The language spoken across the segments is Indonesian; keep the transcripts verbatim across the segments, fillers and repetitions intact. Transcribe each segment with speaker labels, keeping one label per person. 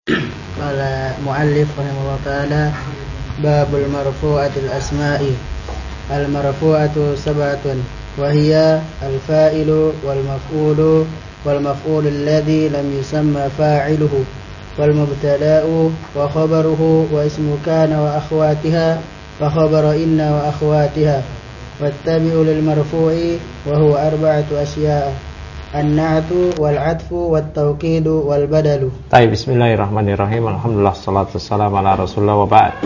Speaker 1: Qala muallif rahimahullah ta'ala babul marfu'atil asma'i. Al marfu'atu sab'atun wa hiya al fa'ilu wal maf'ulu wal maf'ulu alladhi lam yusamma fa'iluhu wal mubtada'u wa khabaruhu wa ismu kana wa akhwatiha wa khabaru inna wa akhwatiha wattabi'u lil marfu'i wa huwa arba'atu asya'a an-na'tu wal 'atfu wat tawkidu wal badalu.
Speaker 2: Baik, bismillahirrahmanirrahim. Alhamdulillah salatu wassalamu ala Rasulillah wa ba'd.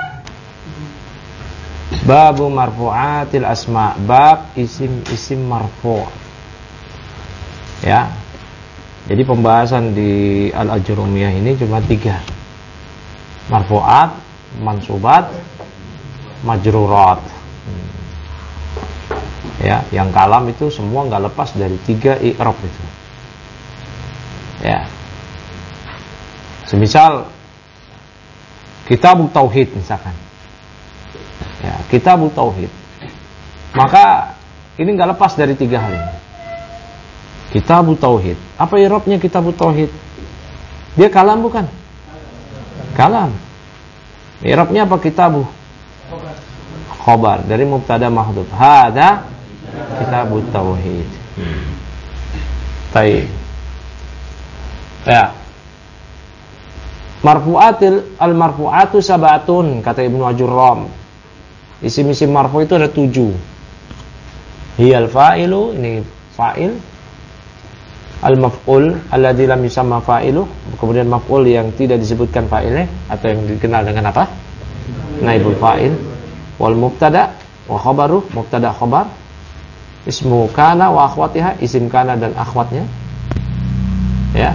Speaker 2: Babu marfu'atil asma, bab isim-isim marfu'. Ya. Jadi pembahasan di Al-Ajrumiyah ini cuma tiga. Marfu'at, mansubat, majrurat. Ya, yang kalam itu semua nggak lepas dari tiga i'rab itu. Ya. Semisal Kitabut Tauhid misalkan. Ya, Kitabut Tauhid. Maka ini nggak lepas dari tiga hal ini. Kitabut Tauhid. Apa i'rabnya Kitabut Tauhid? Dia kalam bukan? Kalam. I'rabnya apa kitabu? Khobar dari mubtada mahdhuf. Hada Kitabut Tauhid. Baik. Ya. Marfu'atil al-marfu'atu sab'atun, kata Ibnu Ajurram. Isim-isim marfu' itu ada tujuh. Hiyal fa'ilu, ini fa'il. Al-maf'ul alladzi lam yusamma fa'iluh, kemudian maf'ul yang tidak disebutkan fa'ilnya atau yang dikenal dengan apa? Naibul fa'il. Wal mubtada wa khabaru, mubtada khabar. Ismu kana wa akhwatiha, isim kana dan akhwatnya. Ya.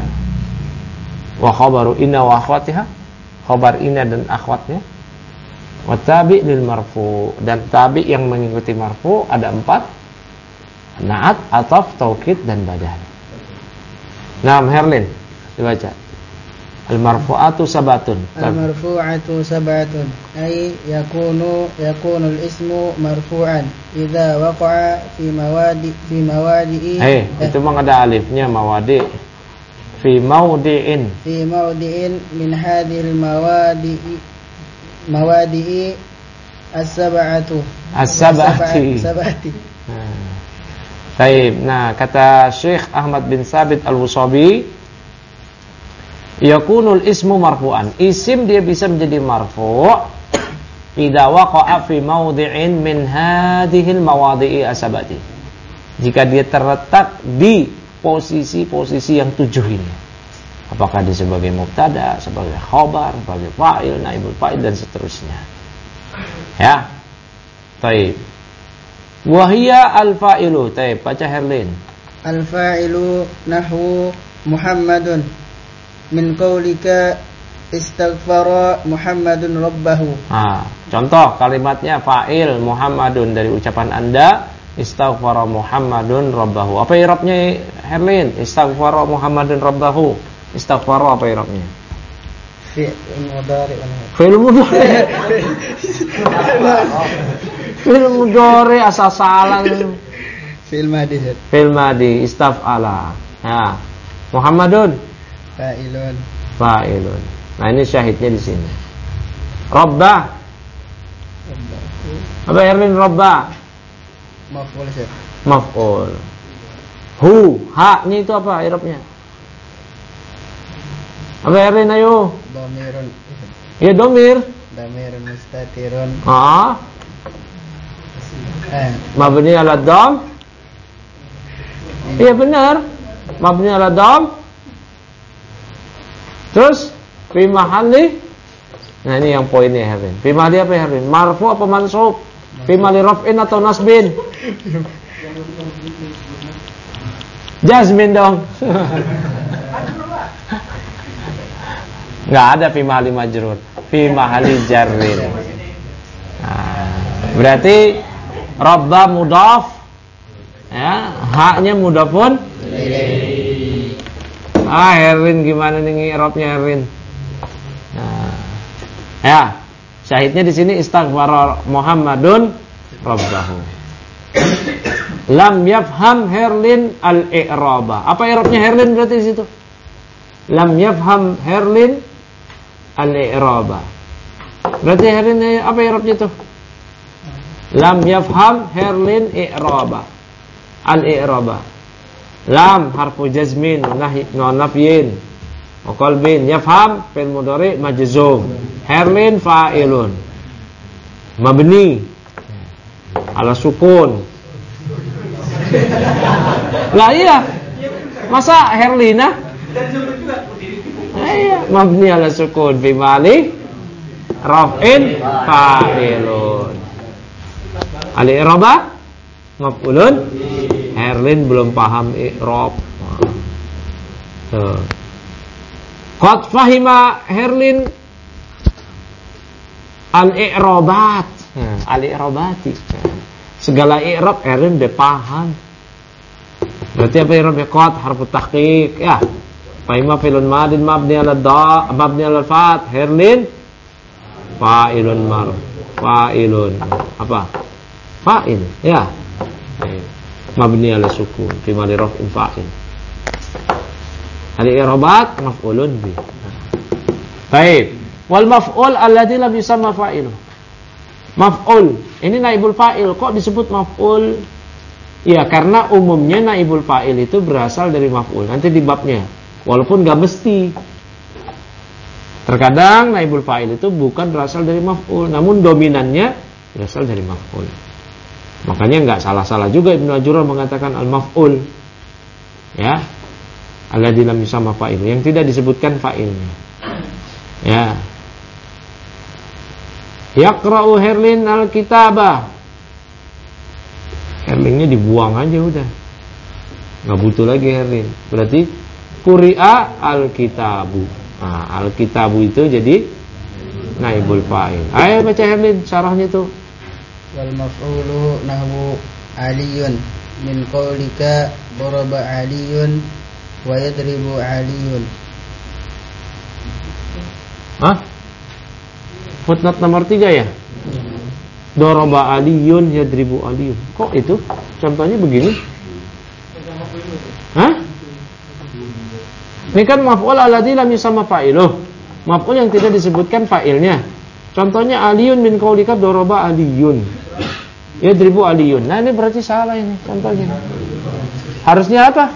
Speaker 2: Wa khabaru inna wa akhwatiha, khabar inna dan akhwatnya. Wa tabi' lil marfu, dan tabi' yang mengikuti marfu ada empat. Na'at, ataf, taukid dan badal. Naam, Herlin dibaca. Al-marfu'atu sabatun.
Speaker 1: Al-marfu'atu sabatun ay yakunu yakunu al-ismu marfu'an idza waqa'a fi mawadi fi mawadi'i.
Speaker 2: Eh, hey, itu memang ada alifnya, mawadi. Fi mawdi'in.
Speaker 1: Fi mawdi'in min hadhihi al-mawadi'i mawadi'i as-sab'atu.
Speaker 2: As-sab'ati.
Speaker 1: As-sab'ati.
Speaker 2: Baik, nah kata Syekh Ahmad bin Sabit Al-Wusabi, yakunul ismu marfu'an, isim dia bisa menjadi marfu' idza waqa'a fi mawdi'in min hadhil mawadi'i asabati, jika dia terletak di posisi-posisi yang tujuh ini. Apakah dia sebagai mubtada, sebagai khabar, sebagai fa'il, naibul fa'il dan seterusnya. Ya. Baik. Wa hiya al-fa'ilu. Baik, baca Herlin.
Speaker 1: Al-fa'ilu nahwu Muhammadun min qaulika istaghfara Muhammadun rabbahu.
Speaker 2: Nah, contoh kalimatnya fa'il Muhammadun dari ucapan Anda, istaghfara Muhammadun rabbahu. Apa i'rabnya Herlin? Istaghfara Muhammadun rabbahu. Istaghfara apa i'rabnya?
Speaker 1: Fi'il mudhari.
Speaker 2: Fi'il mudhari. Fi'il mudhari asal salah.
Speaker 1: Fi'il madhi.
Speaker 2: Fi'il madhi istaf'ala. Nah, Muhammadun
Speaker 1: fa'ilun.
Speaker 2: Fa'ilun. Nah, ini syahidnya di sini. Rabba. Apa Erwin Rabba?
Speaker 1: Maf'ul sih.
Speaker 2: Maf'ul. Hu, ha-nya itu apa i'rabnya? Apa Erwin ayo?
Speaker 1: Dhamirun.
Speaker 2: Ya domir.
Speaker 1: Dhamirun mustatirun.
Speaker 2: Ah.
Speaker 1: Eh.
Speaker 2: Mabni ala dham. Iya benar. Mabni ala dham. Terus fi mahalli. Nah ini yang poinnya Herwin. Fi mahalli apa Herwin? Marfu apa mansub? Fi mahalli raf'in atau nasbin? Jazmin dong. Enggak ada fi mahalli majrur. Fi mahalli jarrin. Nah, berarti rabba mudhaf. Ya, haknya mudhafun ilaih. Ah, Herwin gimana nih i'rabnya Herwin? Nah, ya, syahidnya di sini istaghfara Muhammadun rabbahu. Lam yafham Herlin al-i'raba. Apa i'rabnya Herlin berarti di situ? Lam yafham Herlin al-i'raba. Berarti Herlin apa i'rabnya tuh? Lam yafham Herlin i'raba. Al-i'raba. Lam harfu jazmin nahi no nafyin. Wa qalbin yafham fi'il mudhari majzum. Herlin fa'ilun. Mabni ala sukun. Lah iya. Masa Herlina? Iya, mabni ala sukun fi mali raf'in fa'ilun. Al-i'raba maf'ulun. Herlin belum paham i'rab. Tuh. Qad fahima Herlin al-i'rabat. Nah, al-i'rabati. Segala i'rab Herlin udah paham. Berarti apa i'rab ya? Qad harfu tahqiq ya. Fahima fi'lun madin mabni ala da mabni ala fat. Herlin fa'ilun mar fa'ilun apa? Fa'il ya. Mabni ala sukun fi mali raf'in fa'il. Al-i'rabat maf'ulun bi. Baik. Wal maf'ul alladzi lam yusamma fa'iluh. Maf'ul ini naibul fa'il. Kok disebut maf'ul? Ya karena umumnya naibul fa'il itu berasal dari maf'ul. Nanti di babnya. Walaupun gak mesti. Terkadang naibul fa'il itu bukan berasal dari maf'ul, namun dominannya berasal dari maf'ul. Makanya nggak salah-salah juga Ibnu Ajurra mengatakan al-maf'ul, ya, alladzi lam yusamma fa'il, yang tidak disebutkan fa'ilnya. Ya. Yaqra'u Herlin al-kitabah. Herlinnya dibuang aja udah. Nggak butuh lagi Herlin. Berarti quri'a al-kitabu. Nah, al-kitabu itu jadi naibul fa'il. Ayo baca Herlin syarahnya tuh.
Speaker 1: Wal maf'ulu nahwu aliyun min qaulika daraba aliyun wa yadribu aliyun.
Speaker 2: Hah? Footnote nomor tiga ya? Daraba aliyun yadribu aliyun. Kok itu? Contohnya begini. Hah? Ini kan maf'ul alladzi lam yusamma fa'iluh. Maf'ul yang tidak disebutkan fa'ilnya. Contohnya aliyun min qaulika daraba aliyun. Yadribu aliyun. Nah, ini berarti salah ini contohnya. Harusnya apa?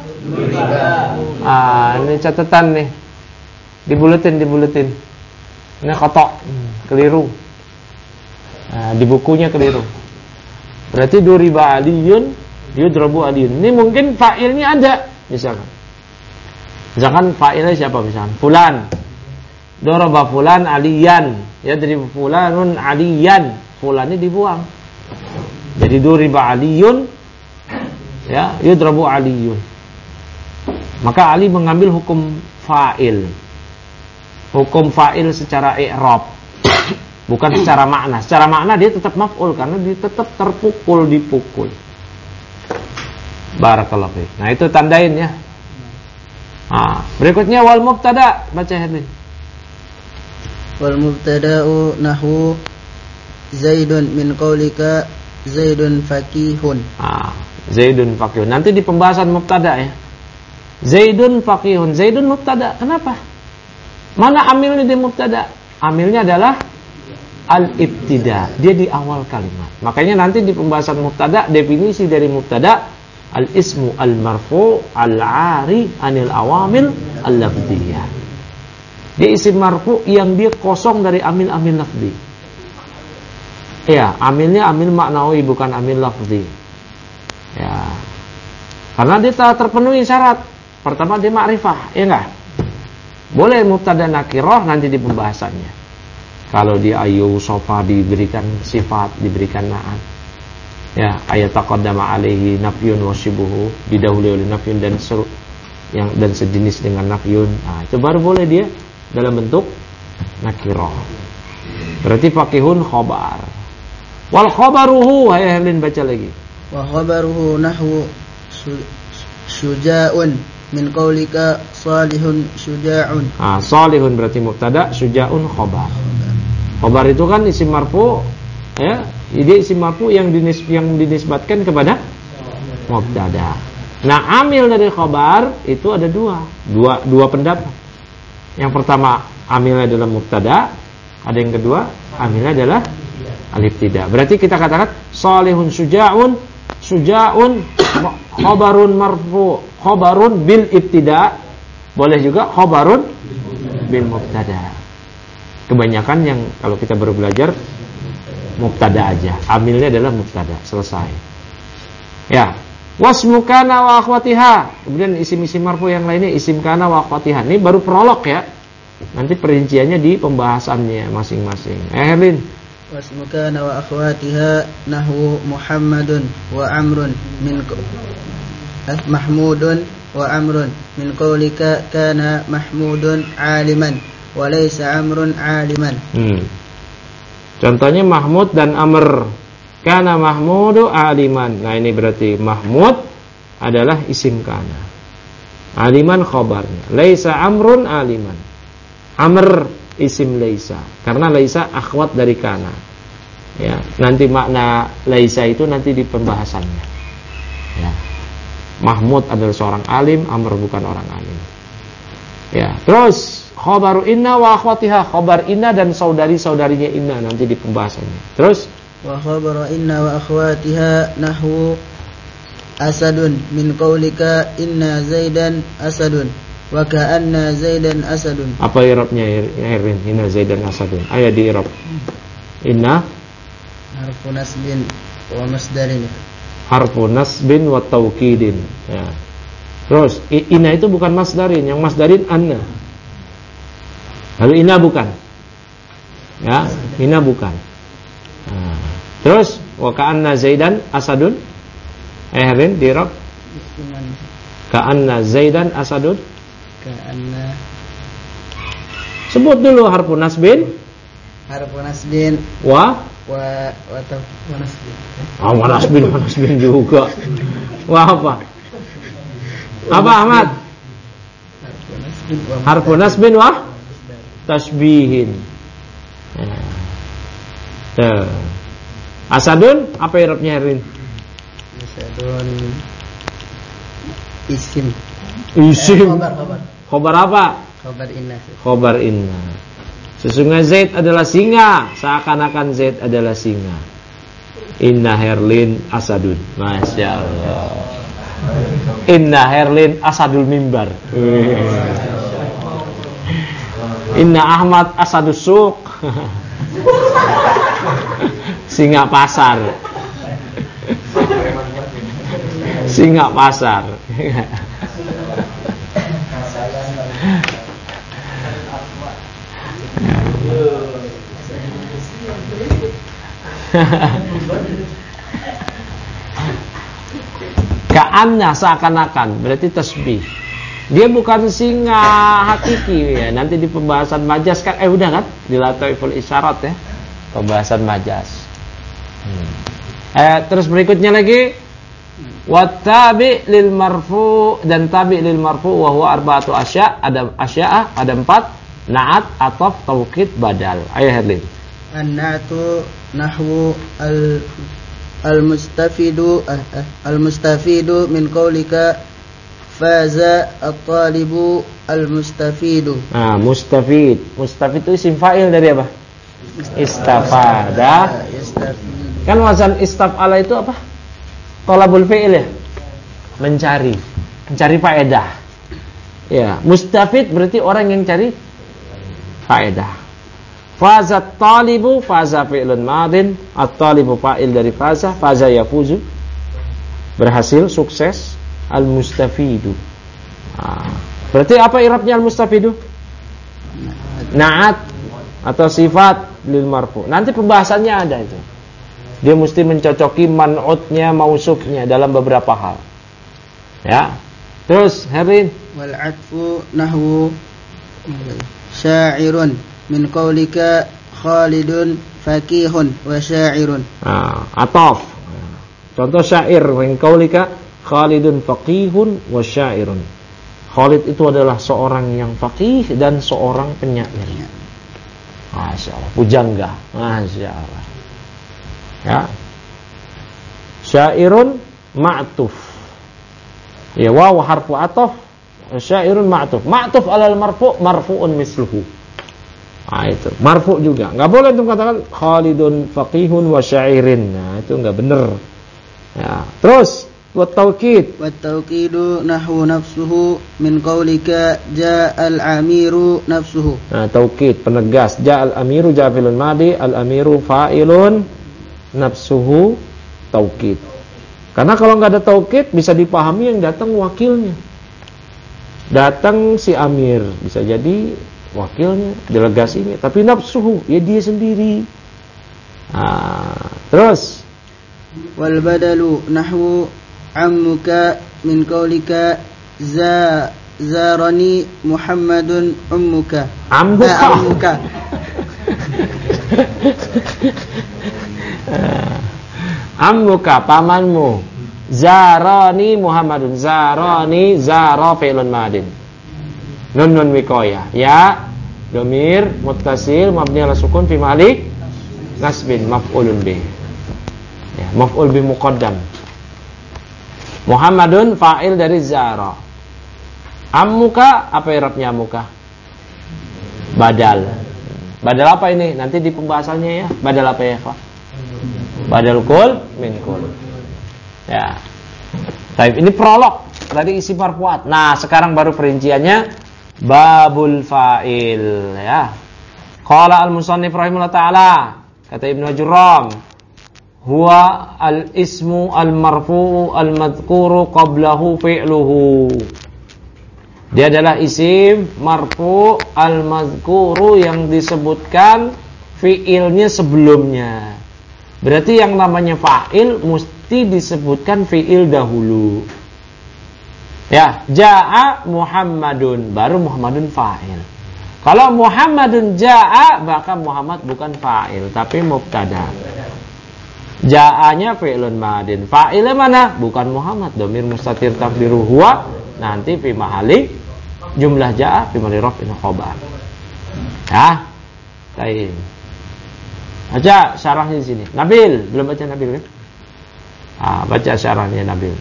Speaker 2: Ah, ini catatan nih. Dibuletin, dibuletin. Ini kotok, keliru. Nah, di bukunya keliru. Berarti duriba aliyun, yudrabu aliyun. Ini mungkin fa'ilnya ada, misalkan. Misalkan fa'ilnya siapa misalkan? Fulan. Daraba fulan aliyan. Yadribu fulanun aliyan. Fulannya dibuang. Jadi duriba aliyun, ya, yudrabu aliyun. Maka Ali mengambil hukum fa'il. Hukum fa'il secara i'rab. Bukan secara makna. Secara makna dia tetap maf'ul karena dia tetap terpukul, dipukul. Barakallahu fiik. Nah, itu tandain ya. Nah, berikutnya wal mubtada, baca Herlin.
Speaker 1: Wal mubtada'u nahwu Zaidun min qaulika Zaidun faqihun.
Speaker 2: Ah, Zaidun faqihun. Nanti di pembahasan mubtada ya. Zaidun faqihun. Zaidun mubtada. Kenapa? Mana amilnya di mubtada? Amilnya adalah al-ibtida. Dia di awal kalimat. Makanya nanti di pembahasan mubtada, definisi dari mubtada al-ismu al-marfu al-'ari anil awamil al-lafdhiyah. Dia isim marfu yang dia kosong dari amil-amil lafzi. Ya, amilnya amil maknawi bukan amil lafzi. Ya. Karena dia telah terpenuhi syarat. Pertama dia ma'rifah, ya enggak? Boleh mubtada nakirah nanti di pembahasannya. Kalau dia ayu sofa diberikan sifat, diberikan na'at. Ya, ayat taqaddama alaihi nafyun wa shibuhu, didahului oleh nafyun dan seru yang dan sejenis dengan nafyun. Nah, itu baru boleh dia dalam bentuk nakirah. Berarti faqihun khobar. Wal khabaruhu, hai Herlin baca lagi.
Speaker 1: Wa khabaruhu nahwu syuja'un min qaulika salihun syuja'un.
Speaker 2: Ah, salihun berarti mubtada, syuja'un khabar. Khabar itu kan isim marfu, ya. Dia isim marfu yang dinis yang dinisbatkan kepada mubtada. Nah, amil dari khabar itu ada dua, dua dua pendapat. Yang pertama amilnya adalah mubtada, ada yang kedua amilnya adalah al-ibtida. Berarti kita katakan salihun syuja'un, syuja'un khabarun marfu, khabarun bil ibtida, boleh juga khabarun bil mubtada. Kebanyakan yang kalau kita baru belajar mubtada aja, amilnya adalah mubtada, selesai. Ya, wasmu kana wa akhwatiha. Kemudian isim-isim marfu yang lainnya isim kana wa akhwatiha. Ini baru prolog ya. Nanti perinciannya di pembahasannya masing-masing. Eh, Herlin.
Speaker 1: Wasmu kana wa akhwatiha nahwu Muhammadun wa Amrun min eh, Mahmudun wa Amrun min qaulika kana Mahmudun aliman wa laysa Amrun aliman.
Speaker 2: Hmm. Contohnya Mahmud dan Amr. Kana Mahmudu aliman. Nah, ini berarti Mahmud adalah isim kana. Aliman khabarnya. Laisa Amrun aliman. Amr isim laisa. Karena laisa akhwat dari kana. Ya, nanti makna laisa itu nanti di pembahasannya. Ya. Mahmud adalah seorang alim, Amr bukan orang alim. Ya, terus khabaru inna wa akhwatiha, khabar inna dan saudari-saudarinya inna nanti di pembahasannya. Terus
Speaker 1: wa khabaru inna wa akhwatiha nahwu asadun min qaulika inna zaidan asadun wa ka'anna zaidan asadun.
Speaker 2: Apa i'rabnya Herwin? Inna zaidan asadun. Ayo di i'rab. Inna
Speaker 1: harfu nasbin wa masdarin.
Speaker 2: Harfu nasbin wa taukidin. Ya. Terus inna itu bukan masdarin, yang masdarin anna. Lalu inna bukan. Ya, inna bukan. Nah, terus wa ka'anna zaidan asadun. Eh Herwin di i'rab. Ka'anna zaidan asadun.
Speaker 1: Ka'anna.
Speaker 2: Sebut dulu harfu nasbin.
Speaker 1: Harfu nasbin
Speaker 2: Wa
Speaker 1: wa wa ta- wa nasbin.
Speaker 2: Ah, wa nasbin, wa nasbin juga. Wah, apa? Apa Ahmad?
Speaker 1: Harfu nasbin wa
Speaker 2: Harfu nasbin wa tasbihin. Nah. Tuh. Asadun apa i'rabnya Herwin?
Speaker 1: Asadun isim.
Speaker 2: Isim.
Speaker 1: Eh, Khobar, khobar.
Speaker 2: Khobar apa?
Speaker 1: Khobar inna.
Speaker 2: Khobar inna. Sesungguhnya Zaid adalah singa, seakan-akan Zaid adalah singa. Inna Herlin asadun. Masya Allah. Inna Herlin asadul mimbar. Inna Ahmad asadus suq. Singa pasar. Singa pasar. Ka'anna seakan-akan berarti tasbih. Dia bukan singa hakiki ya. Nanti di pembahasan majas kan eh udah kan di Lataiful Isyarat ya. Pembahasan majas. Hmm. Eh terus berikutnya lagi wattabi lil marfu dan tabi lil marfu wa huwa arba'atu asya, ada asya'a, ada empat, na'at, ataf, taukid, badal. Ayo Herlin.
Speaker 1: An-na'tu nahwu al al-mustafidu al-mustafidu min qaulika faza at-talibu al-mustafidu.
Speaker 2: Nah, mustafid. Mustafid itu isim fa'il dari apa? Istafada. Kan wazan istafala itu apa? Talabul fi'il ya? Mencari. Mencari faedah. Ya, mustafid berarti orang yang cari faedah. Faza talibu, faza fi'lun madin, at-talibu fa'il dari faza, faza yafuzu, berhasil, sukses, al-mustafidu. Nah, berarti apa i'rabnya al-mustafidu? Na'at atau sifat lil marfu. Nanti pembahasannya ada itu. Dia mesti mencocoki man'utnya, mausufnya dalam beberapa hal. Ya. Terus Herlin.
Speaker 1: Wal 'atfu nahwu sya'irun min qaulika Khalidun faqihun wa sya'irun.
Speaker 2: Nah, ataf. Contoh syair min qaulika Khalidun faqihun wa sya'irun. Khalid itu adalah seorang yang faqih dan seorang penyair. Masya Allah, pujangga. Masya Allah. Ya. Syairun ma'tuf. Ya, waw harfu ataf. Syairun ma'tuf. Ma'tuf alal marfu' marfu'un misluhu. Nah, itu marfu juga. Enggak boleh untuk katakan Khalidun faqihun wa sya'irin. Nah, itu enggak benar. Ya, terus wa taukid.
Speaker 1: Wa taukidu nahwu nafsuhu min qaulika ja'al amiru nafsuhu.
Speaker 2: Nah, taukid penegas. Ja'al amiru ja'ilun madi, al amiru fa'ilun nafsuhu taukid. Karena kalau enggak ada taukid bisa dipahami yang datang wakilnya. Datang si amir, bisa jadi wakilnya, delegasinya, tapi nafsuhu, ya dia sendiri. Nah, terus
Speaker 1: wal badalu nahwu ammuka min qaulika za zarani Muhammadun ummuka.
Speaker 2: Ammuka.
Speaker 1: Eh, ammuka.
Speaker 2: Ammuka pamanmu. Zarani Muhammadun. Zarani zara fi'lun madin. Nun nun wikoya. Ya domir muttasil mabni ala sukun fi mahali nasbin maf'ulun bih. Ya, maf'ul bih muqaddam. Muhammadun fa'il dari zara. Ammuka apa i'rabnya ammuka? Badal. Badal apa ini? Nanti di pembahasannya ya. Badal apa ya, Pak? Badal kul min kul. Ya. Baik, ini prolog dari isi marfu'at. Nah, sekarang baru perinciannya babul fa'il ya. Qala al-musannif rahimahullah taala, kata Ibnu Jurram, huwa al-ismu al-marfu'u al-madhkuru qablahu fi'luhu. Dia adalah isim marfu' al-madhkuru yang disebutkan fi'ilnya sebelumnya. Berarti yang namanya fa'il mesti disebutkan fi'il dahulu. Ya, ja'a Muhammadun, baru Muhammadun fa'il. Kalau Muhammadun ja'a, maka Muhammad bukan fa'il, tapi mubtada. Ja'anya fi'lun madin. Fa'ilnya mana? Bukan Muhammad, dhamir mustatir takdiru huwa, nanti fi mahali jumlah ja'a fi mahali raf'in khabar. Ya. Baik. Baca syarahnya di sini. Nabil, belum baca Nabil kan? Ah, baca syarahnya Nabil.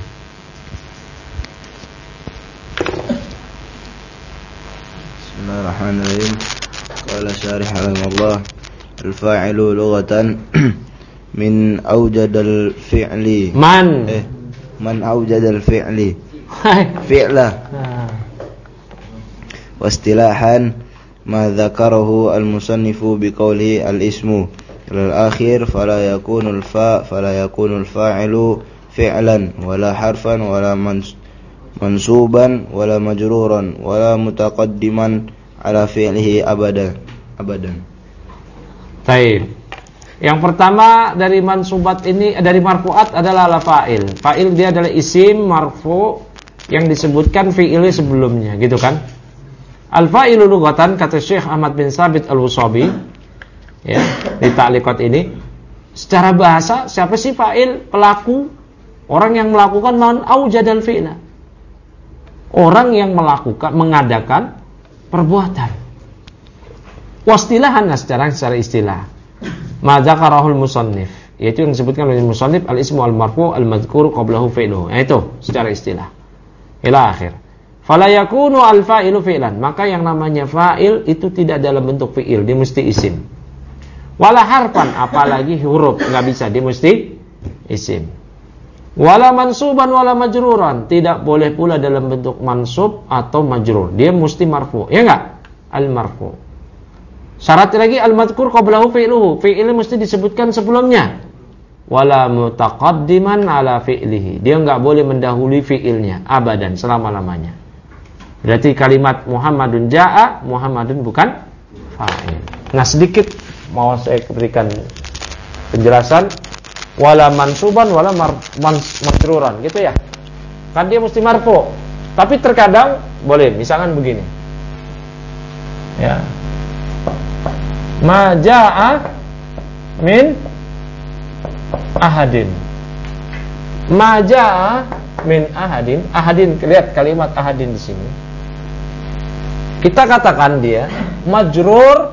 Speaker 3: Bismillahirrahmanirrahim. Qala syarih rahimahullah, al-fa'ilu lughatan min awjadal fi'li.
Speaker 2: Man.
Speaker 3: Eh, man awjadal fi'li. Fi'la. Wa istilahan ma dzakarahu al-musannifu biqawli al-ismu al-akhir fala yakunu al-fa' fala yakunu al-fa'ilu fi'lan wala harfan wala mans mansuban wala majruran wala mutaqaddiman ala fi'lihi abada abadan.
Speaker 2: Baik. Yang pertama dari mansubat ini, dari marfu'at adalah la fa'il. Fa'il dia adalah isim marfu' yang disebutkan fi'ilnya sebelumnya, gitu kan? Al-fa'ilu lughatan, kata Syekh Ahmad bin Sabit Al-Wusabi, ya, di ta'liqat ini, secara bahasa siapa sih fa'il? Pelaku, orang yang melakukan man aujadal fi'la. Orang yang melakukan, mengadakan perbuatan. Wastilahan, secara secara istilah. Ma dzakarahul musannif, yaitu yang disebutkan oleh musannif al-ismu al-marfu' al-madhkur qablahu fi'luhu. Itu secara istilah. Ila akhir. Fala yakunu al-fa'ilu fi'lan, maka yang namanya fa'il itu tidak dalam bentuk fi'il, dia mesti isim. Wala harfan, apalagi huruf, enggak bisa, dia mesti isim. Wala mansuban wala majruran, tidak boleh pula dalam bentuk mansub atau majrur, dia mesti marfu', ya enggak? Al-marfu'. Syarat lagi al-madhkur qablahu fi'luhu, fi'ilnya mesti disebutkan sebelumnya. Wala mutaqaddiman ala fi'lihi, dia enggak boleh mendahului fi'ilnya abadan, selama-lamanya. Berarti kalimat Muhammadun ja'a, Muhammadun bukan fa'il. Nah, sedikit mau saya berikan penjelasan. Wala mansuban wala majruran, gitu ya. Kan dia mesti marfu'. Tapi terkadang boleh, misalkan begini. Ya. Ma ja'a min ahadin. Ma ja'a min ahadin. Ahadin, lihat kalimat ahadin di sini. Kita katakan dia majrur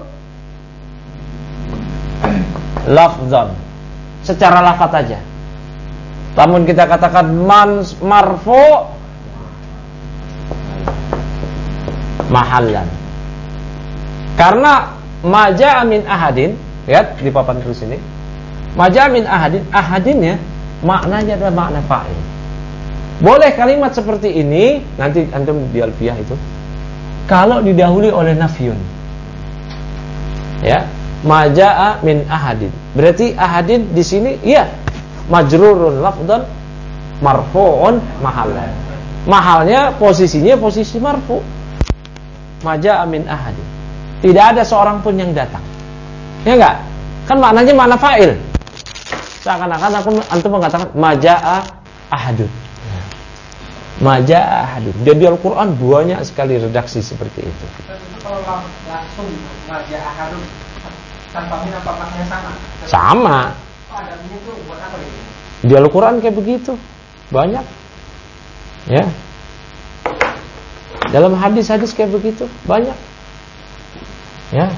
Speaker 2: lafzan, secara lafaz aja. Namun kita katakan man marfu mahallan. Karena maja min ahadin, lihat di papan tulis ini. Maja min ahadin, ahadinnya maknanya adalah makna fa'il. Boleh kalimat seperti ini, nanti antum di alfiyah itu, kalau didahului oleh nafyun. Ya, maja'a min ahadin. Berarti ahadin di sini iya majrurun lafdhan marfu'un mahallan. Mahalnya posisinya posisi marfu. Maja'a min ahadin. Tidak ada seorang pun yang datang. Ya enggak? Kan maknanya makna fa'il. Seakan-akan aku antum mengatakan maja'a ahadun. Maja'a ahadun. Jadi Al-Qur'an banyak sekali redaksi seperti itu.
Speaker 4: Kalau langsung maja'a ahadun tanpa min apa maknanya sama?
Speaker 2: Sama.
Speaker 4: Oh, ada min itu buat apa ini?
Speaker 2: Di Al-Qur'an kayak begitu. Banyak. Ya. Dalam hadis-hadis kayak begitu, banyak. Ya.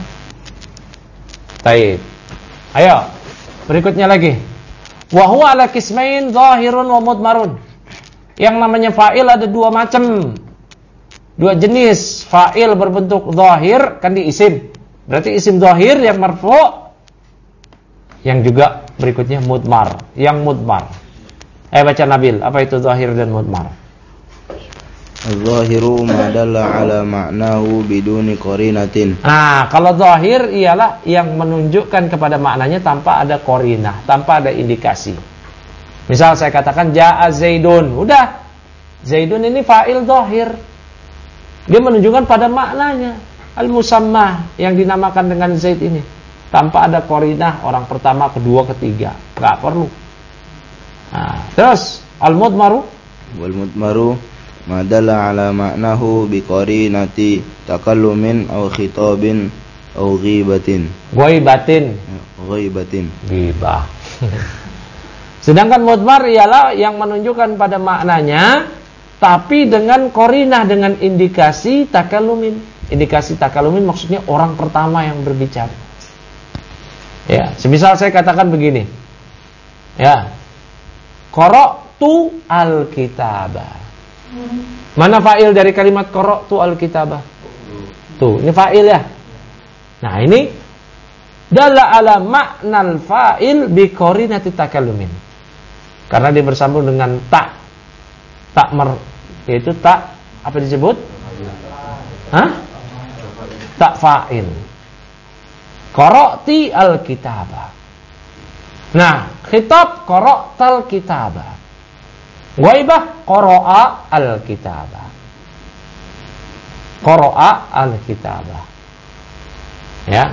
Speaker 2: Baik. Ayo, berikutnya lagi. Wa huwa ala qismain zahirun wa mudmarun. Yang namanya fa'il ada dua macam. Dua jenis. Fa'il berbentuk zahir kan di isim. Berarti isim zahir yang marfu'. Yang juga berikutnya mudmar, yang mudmar. Eh baca Nabil, apa itu zahir dan mudmar?
Speaker 3: Az-zahiru ma dalla ala ma'nahu biduni qarinatin.
Speaker 2: Nah, kalau zahir ialah yang menunjukkan kepada maknanya tanpa ada qarinah, tanpa ada indikasi. Misal saya katakan ja'a Zaidun, udah. Zaidun ini fa'il zahir. Dia menunjukkan pada maknanya, al-musammah yang dinamakan dengan Zaid ini. Tanpa ada qarinah orang pertama, kedua, ketiga, enggak perlu. Nah, terus al-mudmaru
Speaker 3: wal mudmaru ma dalla ala ma'nahu bi qarinati takallumin aw khitabin aw ghibatin.
Speaker 2: Ghaibatin.
Speaker 3: Ghaibatin.
Speaker 2: Ghibah. Sedangkan mudmar ialah yang menunjukkan pada maknanya tapi dengan qarinah, dengan indikasi takallumin. Indikasi takallumin maksudnya orang pertama yang berbicara. Ya, semisal saya katakan begini. Ya. Qara'tu al-kitabah. Mana fa'il dari kalimat qara'tu al-kitabah? Tuh, ini fa'il ya. Nah, ini dalla ala ma'nal fa'il bi qarinati takallumin. Karena dia bersambung dengan ta. Tak mer, yaitu tak apa disebut? Hah? Tak fa'il. Qara'ti al-kitabah. Nah, khitab qara'tal kitabah. Ghaibah qara'a al-kitabah. Qara'a al-kitabah. Ya.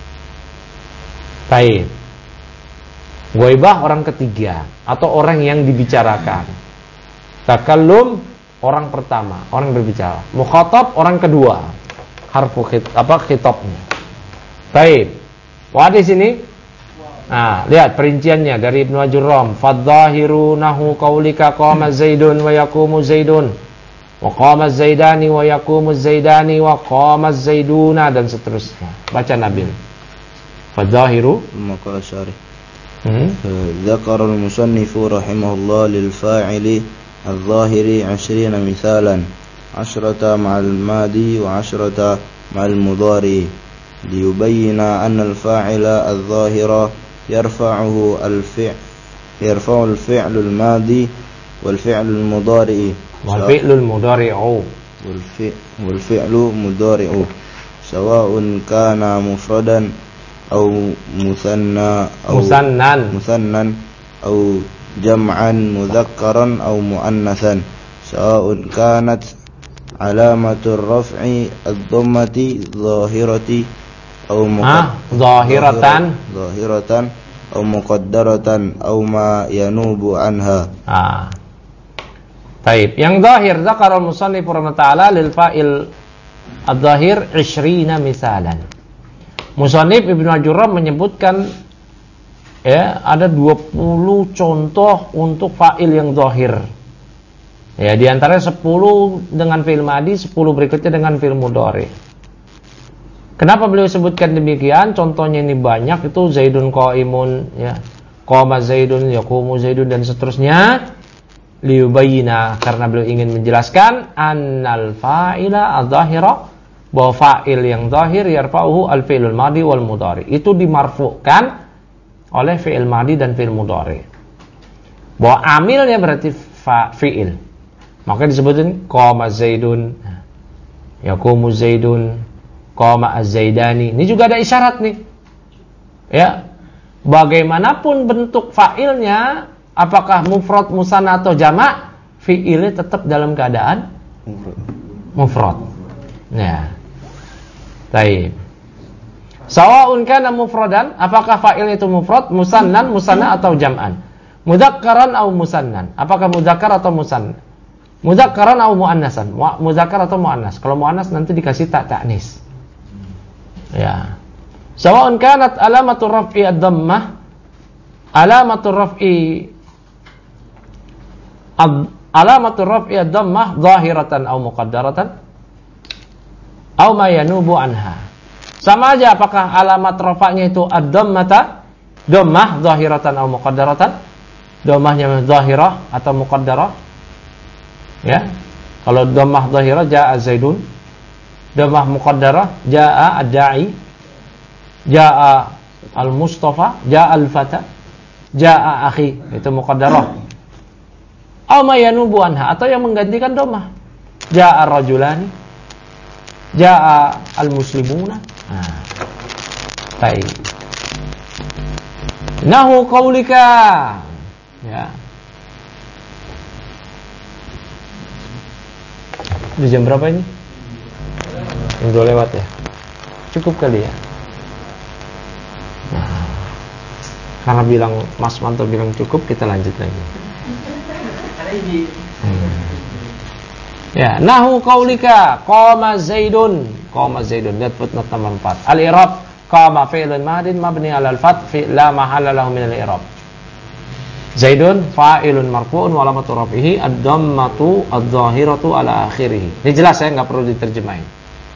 Speaker 2: Baik. Ghaibah orang ketiga atau orang yang dibicarakan. Takallum orang pertama, orang berbicara. Mukhatab orang kedua. Harfu khit apa khitabnya. Baik. Wah di sini. Nah, lihat perinciannya dari Ibnu Ajurram. Fadzahiru nahu qaulika qama Zaidun wa yaqumu Zaidun. Wa qama Zaidani wa yaqumu Zaidani wa qama Zaiduna dan seterusnya. Baca Nabil. Fadzahiru
Speaker 3: maqala syarih.
Speaker 2: Hmm.
Speaker 3: Dzakara al-musannifu rahimahullah lil fa'ili al-zahiri عشرين مثالا عشرة مع الماضي وعشرة مع المضارع ليبين أن الفاعل الظاهر يرفعه الفعل يرفع الفعل الماضي والفعل المضارع
Speaker 2: والفعل المضارع
Speaker 3: والفعل مضارع سواء كان مفردا أو مثنى أو
Speaker 2: مسنن
Speaker 3: مثنى أو جمعا مذكرا أو مؤنثا سواء كانت علامة الرفع الضمة ظاهرة أو
Speaker 2: ظاهرة
Speaker 3: ظاهرة أو مقدرة أو ما ينوب عنها.
Speaker 2: Ah. Baik, yang zahir zakara al-musannif rahimahullah taala lil fa'il adz-zahir عشرين misalan. Musannif Ibnu Ajurram menyebutkan ya, ada dua puluh contoh untuk fa'il yang zahir. Ya, di antara sepuluh dengan fi'il madhi, sepuluh berikutnya dengan fi'il mudhari. Kenapa beliau sebutkan demikian? Contohnya ini banyak, itu Zaidun qaimun ya. Qama Zaidun, yaqumu Zaidun dan seterusnya. Liyubayyina, karena beliau ingin menjelaskan annal fa'ila adz-zahira bahwa fa'il yang zahir yarfa'uhu al-fi'lul madi wal mudhari. Itu dimarfu'kan oleh fi'il madi dan fi'il mudhari. Bahwa amilnya berarti fa, fi'il. Maka disebutin qama Zaidun, yaqumu Zaidun, qama az-Zaidani. Ini juga ada isyarat nih. Ya. Bagaimanapun bentuk fa'ilnya, apakah mufrad, musanna atau jamak, fi'ilnya tetap dalam keadaan mufrad. Ya. Baik. Sawa'un kana mufradan, apakah fa'il itu mufrad, musannan, musanna atau jam'an? Mudzakkaran atau musannan? Apakah mudzakkar atau musanna? Mudzakkaran atau muannasan? Mudzakkar atau muannas? Kalau muannas nanti dikasih tak ta'nis. Ya. Sawa'un kanat alamatul raf'i ad-dhammah, alamatul raf'i ad alamatul raf'i ad-dhammah zahiratan aw muqaddaratan aw ma yanubu anha. Sama aja apakah alamat rafa'nya itu ad-dhammata, dhammah zahiratan aw muqaddaratan, dhammahnya zahirah atau muqaddarah. Ya. Kalau dhammah zahirah jaa Zaidun, dhammah muqaddarah jaa ad-da'i, jaa al-Mustafa, jaa al-Fata, jaa akhi, itu muqaddarah. Aw ma yanubu anha, atau yang menggantikan dhammah. Jaa ar-rajulani, jaa al-muslimuna. Nah. Baik. Nahu qaulika. Ya. Di jam berapa ini? Yang dua lewat ya. Cukup kali ya. Nah, karena bilang Mas Manto bilang cukup, kita lanjut lagi. Hmm. Ya, nahu qaulika qama Zaidun, qama Zaidun, lihat footnote nomor empat. Al-i'rab qama fi'lun madin mabni 'ala al-fath fi la mahalla lahu min al-i'rab. Zaidun fa'ilun marfu'un wa alamatu raf'ihi ad-dhammatu adh-dhahiratu 'ala akhirih. Ini jelas ya, enggak perlu diterjemahin.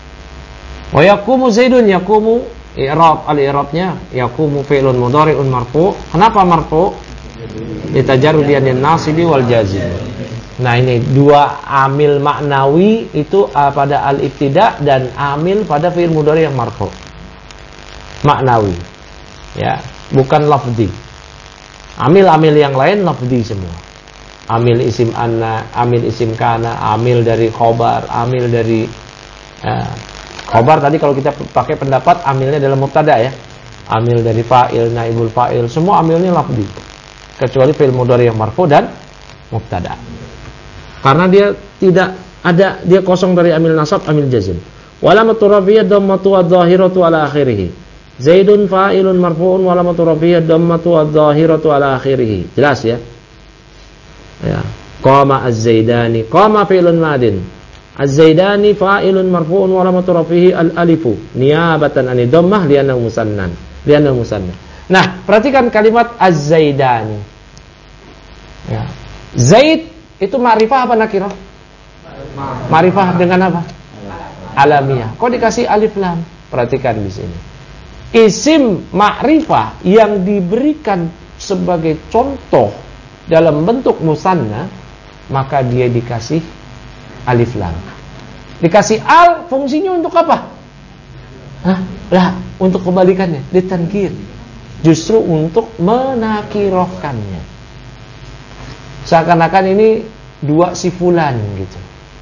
Speaker 2: Wa yaqumu Zaidun, yaqumu i'rab, al-i'rabnya yaqumu fi'lun mudhari'un marfu'. Kenapa marfu'? Litajarrudi anin nasibi wal jazim. Nah, ini dua amil maknawi itu pada al-ibtida dan amil pada fi'il mudhari yang marfu'. Maknawi. Ya, bukan lafzi. Amil-amil yang lain lafzi semua. Amil isim anna, amil isim kana, amil dari khobar, amil dari uh, khobar tadi kalau kita pakai pendapat amilnya dalam mubtada ya. Amil dari fa'il, naibul fa'il, semua amilnya lafzi. Kecuali fi'il mudhari yang marfu dan mubtada. Karena dia tidak ada, dia kosong dari amil nasab, amil jazm. Walamatu rafiyah dhammatu adh-dhahiratu ala akhirih. Zaidun fa'ilun marfu'un walamatu rafiyah dhammatu adh-dhahiratu ala akhirih. Jelas ya? Ya. Qama az-Zaidani, qama fi'lun madin. Az-Zaidani fa'ilun marfu'un walamatu rafihi al-alifu niyabatan ani dhammah li'annahu musannan. Li'annahu musannan. Nah, perhatikan kalimat az-Zaidani. Ya. Zaid itu ma'rifah apa nakirah? Ma'rifah dengan apa? Alamiah. Kok dikasih alif lam? Perhatikan di sini. Isim ma'rifah yang diberikan sebagai contoh dalam bentuk musanna, maka dia dikasih alif lam. Dikasih al, fungsinya untuk apa? Hah? Lah, untuk kebalikannya, ditankir. Justru untuk menakirohkannya. Seakan-akan ini dua si fulan gitu.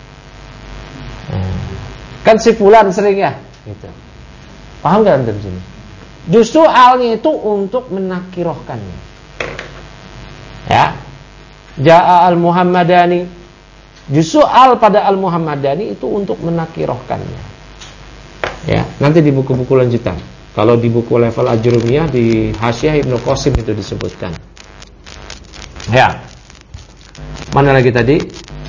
Speaker 2: Kan si fulan sering ya gitu. Paham gak antum sini? Justru alnya itu untuk menakirohkannya. Ya. Ja'a al-Muhammadani. Justru al pada al-Muhammadani itu untuk menakirohkannya. Ya, nanti di buku-buku lanjutan. Kalau di buku level Ajrumiyah di Hasyiah Ibnu Qasim itu disebutkan. Ya. Mana lagi tadi?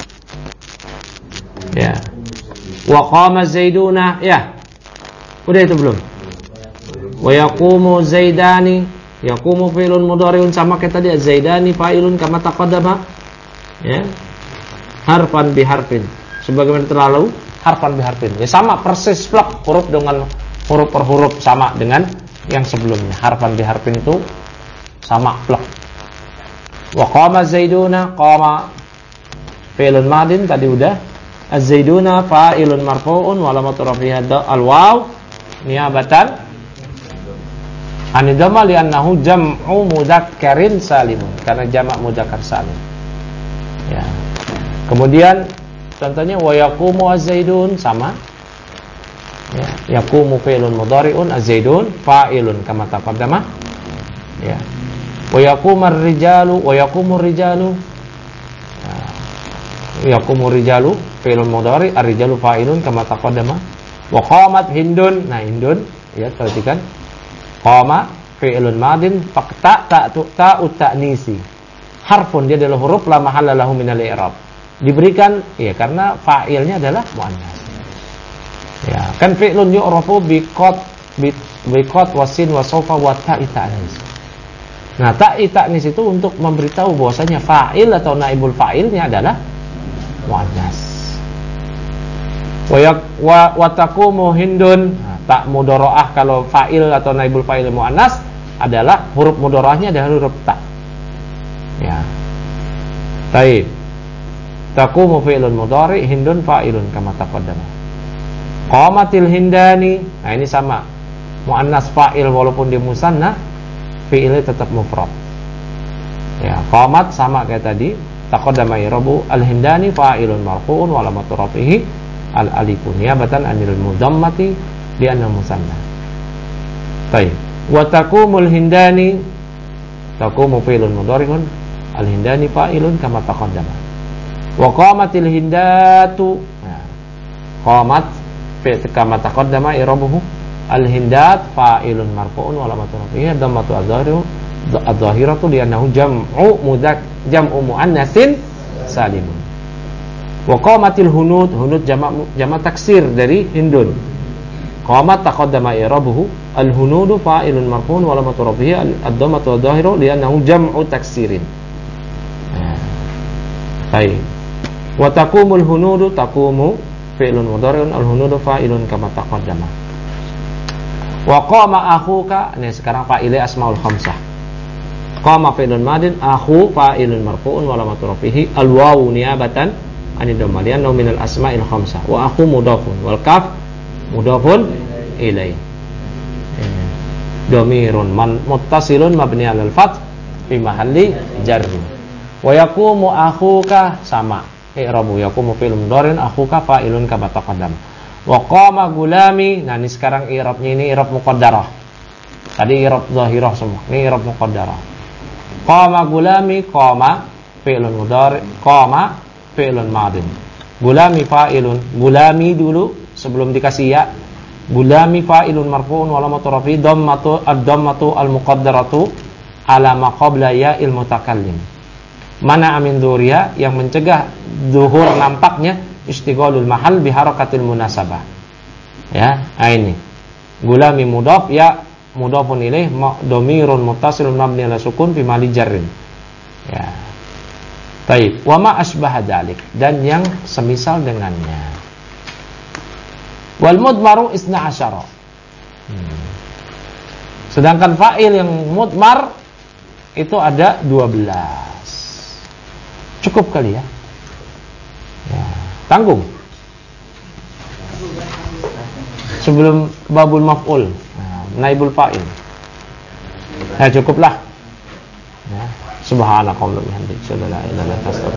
Speaker 2: Ya. Wa qama Zaiduna, ya. Udah itu belum? Wa yaqumu Zaidani, yaqumu fi'lun mudhari'un sama kayak tadi Zaidani fa'ilun kama taqaddama. Ya. Harfan bi harfin. Sebagaimana terlalu harfan bi harfin. Ya sama persis plak huruf dengan huruf per huruf sama dengan yang sebelumnya. Harfan bi harfin itu sama plak. Wa qama Zaiduna, qama fi'lun madin tadi udah. Az-zaiduna fa'ilun marfu'un wa alamatu rafihi al-waw niyabatan an dhamma li'annahu jam'u mudzakkarin salimun, karena jamak mudzakkar salim. Ya. Kemudian contohnya wa yaqumu az-zaidun sama. Ya, yaqumu fi'lun mudhari'un, az-zaidun fa'ilun kama taqaddama. Ya. Wa yaqumur rijalu wa yaqumur rijalu. Yaqumur rijalu fi'lun mudhari', ar-rijalu fa'ilun kama taqaddama. Wa qamat hindun. Nah, hindun ya, perhatikan. Qama fi'lun madin faqta ta'tu ta'ut ta'nisi. Harfun, dia adalah huruf la mahalla lahu minal i'rab. Diberikan ya karena fa'ilnya adalah muannas. Ya, kan fi'lun yu'rafu bi qad bi qad wasin wa sawfa wa ta'i ta'nis. Nah, ta'i ta'nis itu untuk memberitahu bahwasanya fa'il atau naibul fa'ilnya adalah muannas. Wa wa, wa taqumu hindun. Nah, tak mudharaah kalau fa'il atau naibul fa'il muannas adalah huruf mudharaahnya adalah huruf ta. Ya. Baik. Taqumu fi'lun mudhari, hindun fa'ilun kama taqaddama. Qamatil hindani. Nah, ini sama. Muannas fa'il walaupun dia musanna, fi'ilnya tetap mufrad. Ya, qamat sama kayak tadi. Taqaddama i'rabu al-hindani fa'ilun marfu'un wa alamatu rafihi al-alifu niyabatan anil mudammati li anna musanna. Baik. Wa taqumul hindani, taqumu fi'lun mudhari'un, al-hindani fa'ilun kama taqaddama. Wa qamatil hindatu. Nah, qamat fi kama taqaddama i'rabuhu al-hindat fa'ilun marfu'un wa alamatu rafihi dhammatu adh-dhahiru adh-dhahiratu li'annahu jam'u mudzak jam'u muannatsin salimun. Wa qamatil hunud, hunud jamak jamak taksir dari hindun. Qamat taqaddama i'rabuhu al-hunudu fa'ilun marfu'un wa alamatu rafihi ad-dhammatu adh-dhahiru li'annahu jam'u taksirin. Baik. Wa taqumul hunudu, taqumu fi'lun mudhari'un, al-hunudu fa'ilun kama taqaddama. Wa qama akhuka, ini sekarang fa'ilnya asmaul khamsah. Qama fi'lun madin, akhu fa'ilun marfu'un wa alamatu rafihi al-wawu niyabatan anid dhamma li'annahu minal asma'il khamsah. Wa akhu mudhafun wal kaf mudhafun ilaih. Dhamirun man muttasilun mabni 'alal fath fi mahalli jarr. Wa yaqumu akhuka sama. I'rabu yaqumu fi'lun mudhari'un, akhuka fa'ilun kama taqaddama. Wa qama gulami. Nah, ini sekarang i'rabnya ini i'rab muqaddarah. Tadi i'rab zahirah semua. Ini i'rab muqaddarah. Qama gulami, qama fi'lun mudhari', qama fi'lun madin. Gulami fa'ilun, gulami dulu sebelum dikasih ya. Gulami fa'ilun marfu'un wa alamatu rafi'i dhammatu ad-dhammatu al-muqaddaratu ala ma qabla ya'il mutakallim. Mana amin dzuriya, yang mencegah zuhur nampaknya istighalul mahal biharakatil munasabah. Ya, nah ini. Gulami mudhaf ya mudhafun ilaih dhamirun muttasilun mabni ala sukun fi mali jarrin. Ya. Baik, wa ma asbaha dzalik, dan yang semisal dengannya. Wal mudmaru isna asyara. Hmm. Sedangkan fa'il yang mudmar itu ada dua belas. Cukup kali ya. Ya, tanggung. Sebelum babul maf'ul, nah, naibul fa'il. Ya, cukuplah. Ya, subhanakallahumma wa bihamdika, la ilaha illa anta